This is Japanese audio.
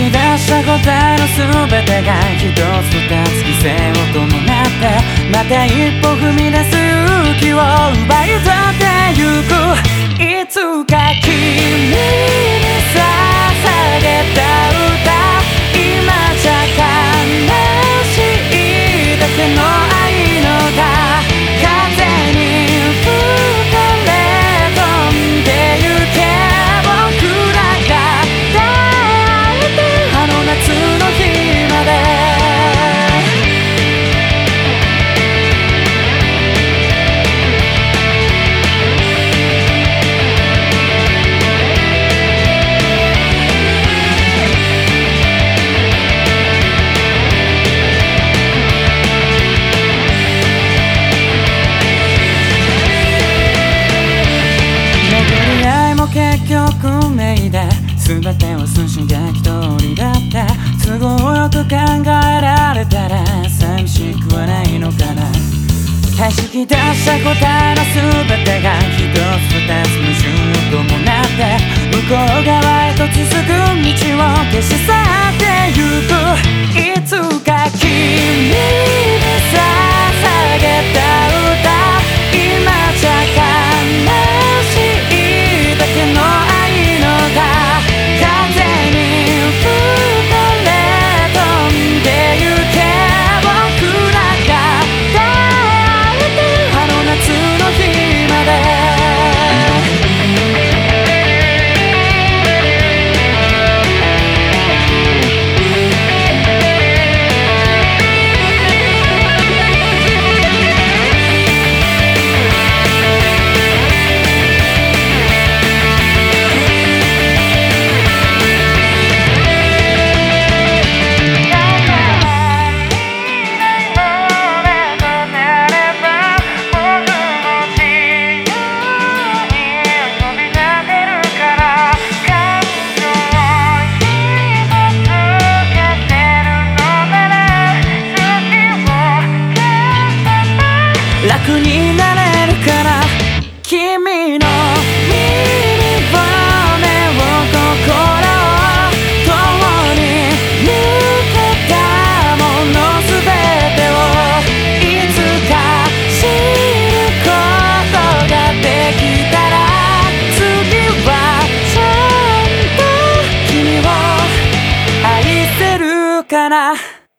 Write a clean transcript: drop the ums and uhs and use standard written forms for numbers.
き出した答えの全てが一つ二つ犠牲を伴ってまた一歩踏み出す勇気を奪い取ってゆく。いつか君に捧げた歌、今じゃ悲しいだけの愛の歌、風に吹かれ飛んでゆけ。僕らが出会えたあの夏の日まで結局運命で全てを数刺激通りだって都合よく考えられたら寂しくはないのかな。弾き出した答えの全てが一つ二つ矛盾を伴って向こう側へと続く道を消し去ってゆく。いつか君に捧げた歌、今じゃ悲しいだけの愛の歌、風に吹かれ飛んでゆけ。僕らが出会えたあの夏の日まで楽になれるから君の耳骨を心を共に抜けたもの全てをいつか知ることができたら次はちゃんと君を愛せるかな。